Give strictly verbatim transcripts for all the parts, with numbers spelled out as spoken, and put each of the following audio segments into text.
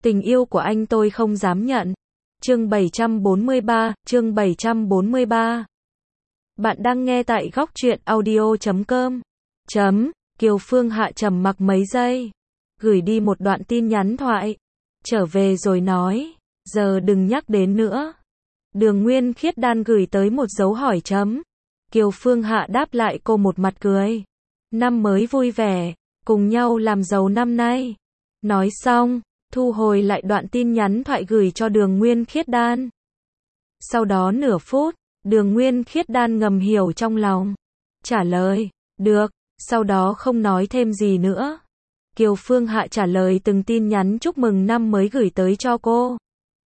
Tình yêu của anh tôi không dám nhận. Chương bảy trăm bốn mươi ba, chương bảy trăm bốn mươi ba. Bạn đang nghe tại góc truyện audio chấm com. Chấm, Kiều Phương Hạ trầm mặc mấy giây. Gửi đi một đoạn tin nhắn thoại. Trở về rồi nói, giờ đừng nhắc đến nữa. Đường Nguyên Khiết Đan gửi tới một dấu hỏi chấm. Kiều Phương Hạ đáp lại cô một mặt cười. Năm mới vui vẻ, cùng nhau làm giàu năm nay. Nói xong, thu hồi lại đoạn tin nhắn thoại gửi cho Đường Nguyên Khiết Đan. Sau đó nửa phút, Đường Nguyên Khiết Đan ngầm hiểu trong lòng. Trả lời, được, sau đó không nói thêm gì nữa. Kiều Phương Hạ trả lời từng tin nhắn chúc mừng năm mới gửi tới cho cô.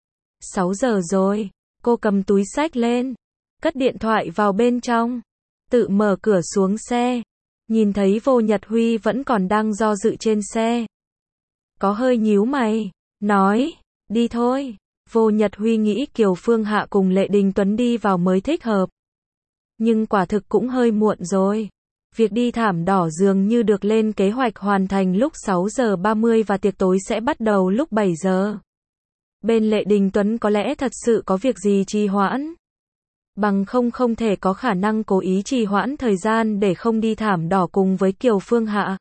sáu giờ rồi, cô cầm túi xách lên, cất điện thoại vào bên trong, tự mở cửa xuống xe, nhìn thấy Vô Nhật Huy vẫn còn đang do dự trên xe. Có hơi nhíu mày, nói, đi thôi. Vô Nhật Huy nghĩ Kiều Phương Hạ cùng Lệ Đình Tuấn đi vào mới thích hợp. Nhưng quả thực cũng hơi muộn rồi. Việc đi thảm đỏ dường như được lên kế hoạch hoàn thành lúc sáu giờ ba mươi và tiệc tối sẽ bắt đầu lúc bảy giờ. Bên Lệ Đình Tuấn có lẽ thật sự có việc gì trì hoãn. Bằng không không thể có khả năng cố ý trì hoãn thời gian để không đi thảm đỏ cùng với Kiều Phương Hạ.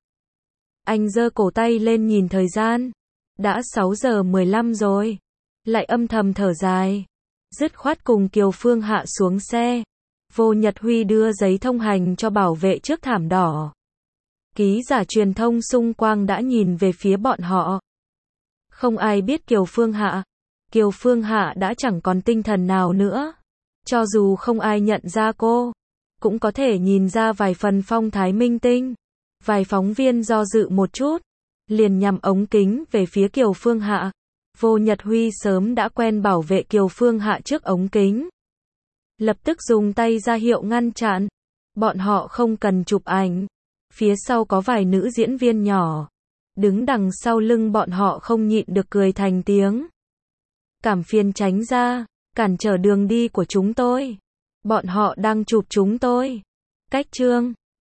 Anh giơ cổ tay lên nhìn thời gian. Đã sáu giờ mười lăm rồi. Lại âm thầm thở dài. Dứt khoát cùng Kiều Phương Hạ xuống xe. Vô Nhật Huy đưa giấy thông hành cho bảo vệ trước thảm đỏ. Ký giả truyền thông xung quanh đã nhìn về phía bọn họ. Không ai biết Kiều Phương Hạ. Kiều Phương Hạ đã chẳng còn tinh thần nào nữa. Cho dù không ai nhận ra cô, cũng có thể nhìn ra vài phần phong thái minh tinh. Vài phóng viên do dự một chút, liền nhằm ống kính về phía Kiều Phương Hạ. Vô Nhật Huy sớm đã quen bảo vệ Kiều Phương Hạ trước ống kính. Lập tức dùng tay ra hiệu ngăn chặn. Bọn họ không cần chụp ảnh. Phía sau có vài nữ diễn viên nhỏ. Đứng đằng sau lưng bọn họ không nhịn được cười thành tiếng. Cảm phiền tránh ra, cản trở đường đi của chúng tôi. Bọn họ đang chụp chúng tôi. Cách chương.